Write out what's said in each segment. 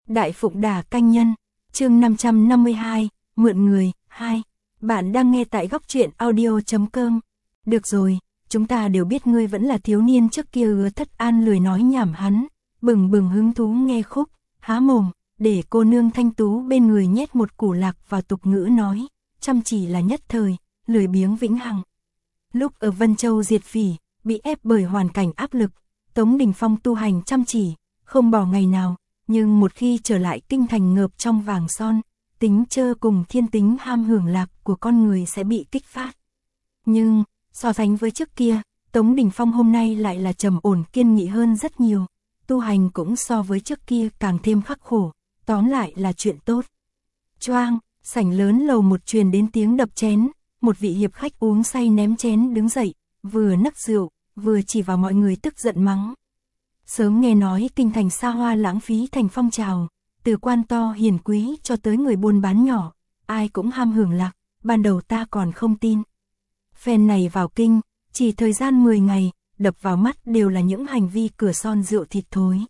Đại Phụng Đà Canh Nhân, chương 552, Mượn Người, 2. Bạn đang nghe tại góc truyện audio.com. Được rồi, chúng ta đều biết ngươi vẫn là thiếu niên trước kia. Hứa Thất An lười nói nhảm, hắn bừng bừng hứng thú nghe khúc, há mồm, để cô nương thanh tú bên người nhét một củ lạc vào tục ngữ nói, chăm chỉ là nhất thời, lười biếng vĩnh hằng. Lúc ở Vân Châu diệt phỉ, bị ép bởi hoàn cảnh áp lực, Tống Đình Phong tu hành chăm chỉ, không bỏ ngày nào, nhưng một khi trở lại kinh thành ngợp trong vàng son, tính chơ cùng thiên tính ham hưởng lạc của con người sẽ bị kích phát. Nhưng, so sánh với trước kia, Tống Đình Phong hôm nay lại là trầm ổn kiên nghị hơn rất nhiều, tu hành cũng so với trước kia càng thêm khắc khổ, tóm lại là chuyện tốt. Choang, sảnh lớn lầu một truyền đến tiếng đập chén, một vị hiệp khách uống say ném chén đứng dậy, vừa nấc rượu, vừa chỉ vào mọi người tức giận mắng. Sớm nghe nói kinh thành xa hoa lãng phí thành phong trào, từ quan to hiền quý cho tới người buôn bán nhỏ, ai cũng ham hưởng lạc, ban đầu ta còn không tin. Phen này vào kinh, chỉ thời gian 10 ngày, đập vào mắt đều là những hành vi cửa son rượu thịt thối.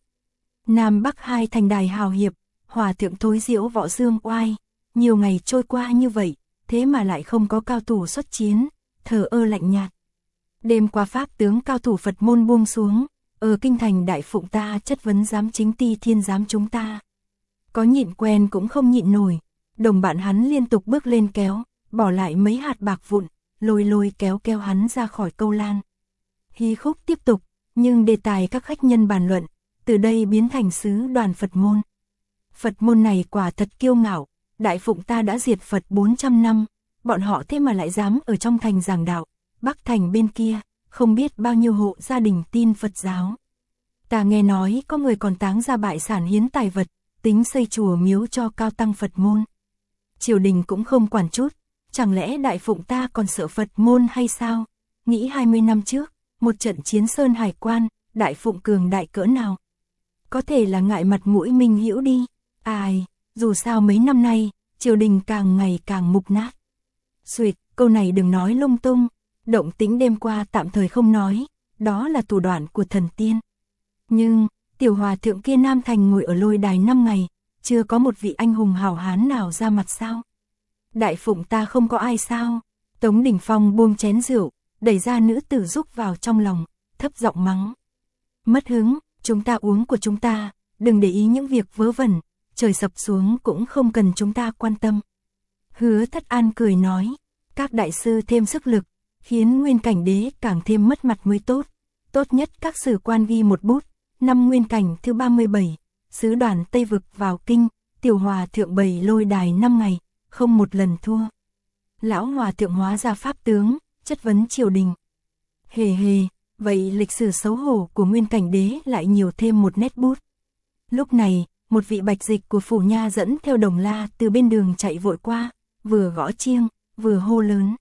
Nam Bắc hai thành đài hào hiệp, hòa thượng thối diễu võ dương oai, nhiều ngày trôi qua như vậy, thế mà lại không có cao thủ xuất chiến, thờ ơ lạnh nhạt. Đêm qua pháp tướng cao thủ Phật môn buông xuống, ở kinh thành Đại Phụng ta chất vấn giám chính Ti Thiên giám chúng ta. Có nhịn quen cũng không nhịn nổi, đồng bạn hắn liên tục bước lên kéo, bỏ lại mấy hạt bạc vụn, lôi kéo hắn ra khỏi câu lan. Hí khúc tiếp tục, nhưng đề tài các khách nhân bàn luận, từ đây biến thành sứ đoàn Phật môn. Phật môn này quả thật kiêu ngạo, Đại Phụng ta đã diệt Phật 400 năm, bọn họ thế mà lại dám ở trong thành giảng đạo, Bắc thành bên kia, không biết bao nhiêu hộ gia đình tin Phật giáo. Ta nghe nói có người còn táng ra bại sản hiến tài vật, tính xây chùa miếu cho cao tăng Phật môn. Triều đình cũng không quản chút, chẳng lẽ Đại Phụng ta còn sợ Phật môn hay sao? Nghĩ 20 năm trước, một trận chiến sơn hải quan, Đại Phụng cường đại cỡ nào? Có thể là ngại mặt mũi Minh Hữu đi. Ai, dù sao mấy năm nay, triều đình càng ngày càng mục nát. Xuyệt, câu này đừng nói lung tung, động tĩnh đêm qua tạm thời không nói, đó là thủ đoạn của thần tiên. Nhưng, tiểu hòa thượng kia Nam Thành ngồi ở lôi đài 5 ngày, chưa có một vị anh hùng hảo hán nào ra mặt sao? Đại Phụng ta không có ai sao? Tống Đình Phong buông chén rượu, đẩy ra nữ tử rúc vào trong lòng, thấp giọng mắng. Mất hứng, chúng ta uống của chúng ta, đừng để ý những việc vớ vẩn, trời sập xuống cũng không cần chúng ta quan tâm. Hứa Thất An cười nói, các đại sư thêm sức lực, khiến Nguyên Cảnh Đế càng thêm mất mặt mới tốt. Tốt nhất các sử quan ghi một bút, năm Nguyên Cảnh thứ 37, sứ đoàn Tây Vực vào kinh, tiểu hòa thượng bày lôi đài 5 ngày, không một lần thua. Lão hòa thượng hóa ra pháp tướng, chất vấn triều đình. Hề, vậy lịch sử xấu hổ của Nguyên Cảnh Đế lại nhiều thêm một nét bút. Lúc này, một vị bạch dịch của phủ nha dẫn theo đồng la từ bên đường chạy vội qua, vừa gõ chiêng, vừa hô lớn.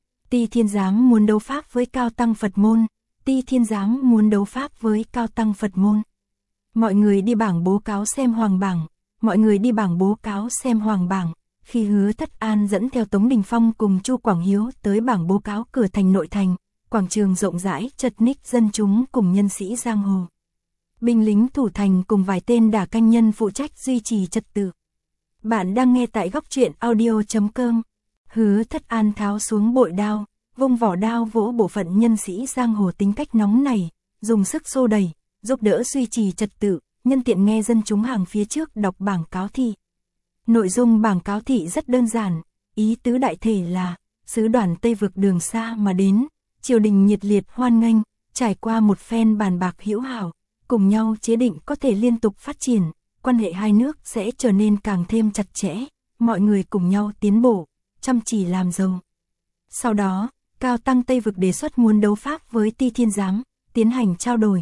Ti Thiên giám muốn đấu pháp với cao tăng Phật môn, Ti Thiên giám muốn đấu pháp với cao tăng Phật môn. Mọi người đi bảng bố cáo xem hoàng bảng, mọi người đi bảng bố cáo xem hoàng bảng. Khi Hứa Thất An dẫn theo Tống Đình Phong cùng Chu Quảng Hiếu tới bảng bố cáo cửa thành nội thành, quảng trường rộng rãi chật ních dân chúng cùng nhân sĩ giang hồ. Binh lính thủ thành cùng vài tên đả canh nhân phụ trách duy trì trật tự. Bạn đang nghe tại góc truyện audio.com. Hứa Thất An tháo xuống bội đao, vung vỏ đao vỗ bộ phận nhân sĩ giang hồ tính cách nóng này, dùng sức xô đẩy, giúp đỡ duy trì trật tự, nhân tiện nghe dân chúng hàng phía trước đọc bảng cáo thị. Nội dung bảng cáo thị rất đơn giản, ý tứ đại thể là, sứ đoàn Tây Vực đường xa mà đến, triều đình nhiệt liệt hoan nghênh, trải qua một phen bàn bạc hữu hảo, cùng nhau chế định có thể liên tục phát triển, quan hệ hai nước sẽ trở nên càng thêm chặt chẽ, mọi người cùng nhau tiến bộ, chăm chỉ làm giàu. Sau đó, cao tăng Tây Vực đề xuất muốn đấu pháp với Ti Thiên giám, tiến hành trao đổi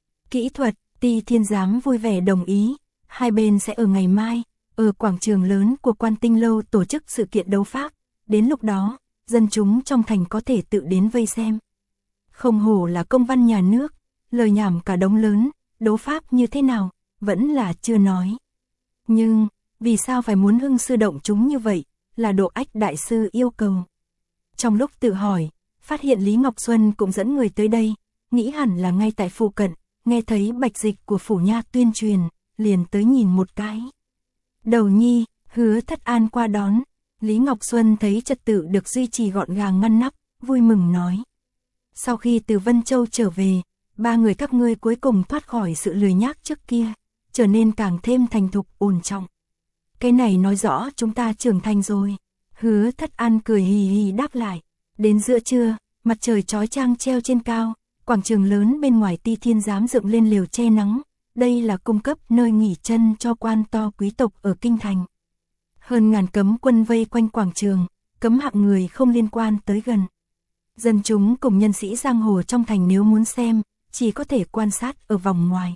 kỹ thuật, Ti Thiên giám vui vẻ đồng ý, hai bên sẽ ở ngày mai, ở quảng trường lớn của Quan Tinh Lâu tổ chức sự kiện đấu pháp, đến lúc đó, dân chúng trong thành có thể tự đến vây xem. Không hổ là công văn nhà nước, lời nhảm cả đống lớn, đấu pháp như thế nào, vẫn là chưa nói. Nhưng, vì sao phải muốn hưng sư động chúng như vậy, là Độ Ách đại sư yêu cầu. Trong lúc tự hỏi, phát hiện Lý Ngọc Xuân cũng dẫn người tới đây, nghĩ hẳn là ngay tại phụ cận, nghe thấy bạch dịch của phủ nha tuyên truyền, liền tới nhìn một cái. Đầu nhi, Hứa Thất An qua đón. Lý Ngọc Xuân thấy trật tự được duy trì gọn gàng ngăn nắp, vui mừng nói. Sau khi từ Vân Châu trở về, ba người các ngươi cuối cùng thoát khỏi sự lười nhác trước kia, trở nên càng thêm thành thục ổn trọng. Cái này nói rõ chúng ta trưởng thành rồi. Hứa Thất An cười hì hì đáp lại. Đến giữa trưa, mặt trời chói chang treo trên cao, quảng trường lớn bên ngoài Ti Thiên Giám dựng lên lều che nắng. Đây là cung cấp nơi nghỉ chân cho quan to quý tộc ở kinh thành. Hơn ngàn cấm quân vây quanh quảng trường, cấm hạng người không liên quan tới gần. Dân chúng cùng nhân sĩ giang hồ trong thành nếu muốn xem, chỉ có thể quan sát ở vòng ngoài.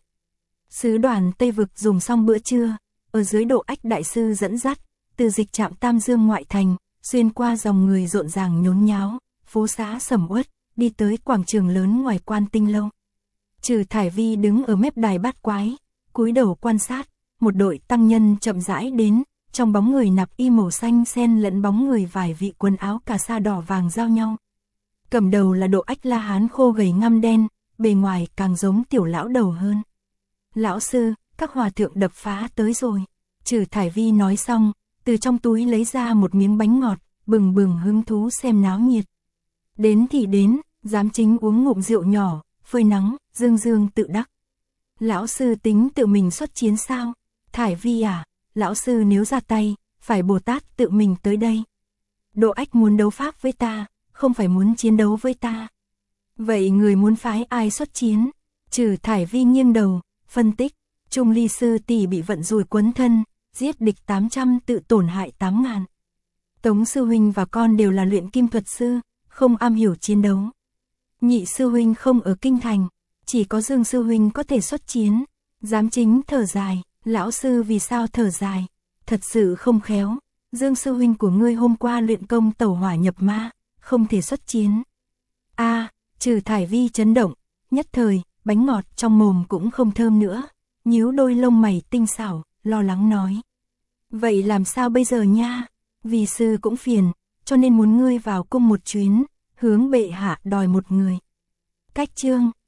Sứ đoàn Tây Vực dùng xong bữa trưa, ở dưới Độ Ách đại sư dẫn dắt, từ dịch trạm Tam Dương ngoại thành, xuyên qua dòng người rộn ràng nhốn nháo, phố xá sầm uất, đi tới quảng trường lớn ngoài Quan Tinh lâu. Trừ Thải Vi đứng ở mép đài bát quái, cúi đầu quan sát, một đội tăng nhân chậm rãi đến, trong bóng người nạp y màu xanh xen lẫn bóng người vài vị quần áo cà sa đỏ vàng giao nhau. Cầm đầu là Độ Ách La Hán khô gầy ngăm đen, bề ngoài càng giống tiểu lão đầu hơn. Lão sư, các hòa thượng đập phá tới rồi. Trừ Thải Vi nói xong, từ trong túi lấy ra một miếng bánh ngọt, bừng bừng hứng thú xem náo nhiệt. Đến thì đến, giám chính uống ngụm rượu nhỏ, phơi nắng, dương dương tự đắc. Lão sư tính tự mình xuất chiến sao? Thải Vi à, lão sư nếu ra tay, phải Bồ Tát tự mình tới đây. Độ Ách muốn đấu pháp với ta, không phải muốn chiến đấu với ta. Vậy người muốn phái ai xuất chiến? Trừ Thải Vi nghiêng đầu, phân tích, Trung Ly sư tỷ bị vận rủi quấn thân, giết địch 800 tự tổn hại 8.000. Tống sư huynh và con đều là luyện kim thuật sư, không am hiểu chiến đấu. Nhị sư huynh không ở kinh thành, chỉ có Dương sư huynh có thể xuất chiến. Giám chính thở dài, lão sư vì sao thở dài? Thật sự không khéo, Dương sư huynh của ngươi hôm qua luyện công tẩu hỏa nhập ma, không thể xuất chiến. Trừ Thải Vi chấn động, nhất thời, bánh ngọt trong mồm cũng không thơm nữa, nhíu đôi lông mày tinh xảo, lo lắng nói. Vậy làm sao bây giờ nha? Vì sư cũng phiền, cho nên muốn ngươi vào cung một chuyến, hướng bệ hạ đòi một người. Cách chương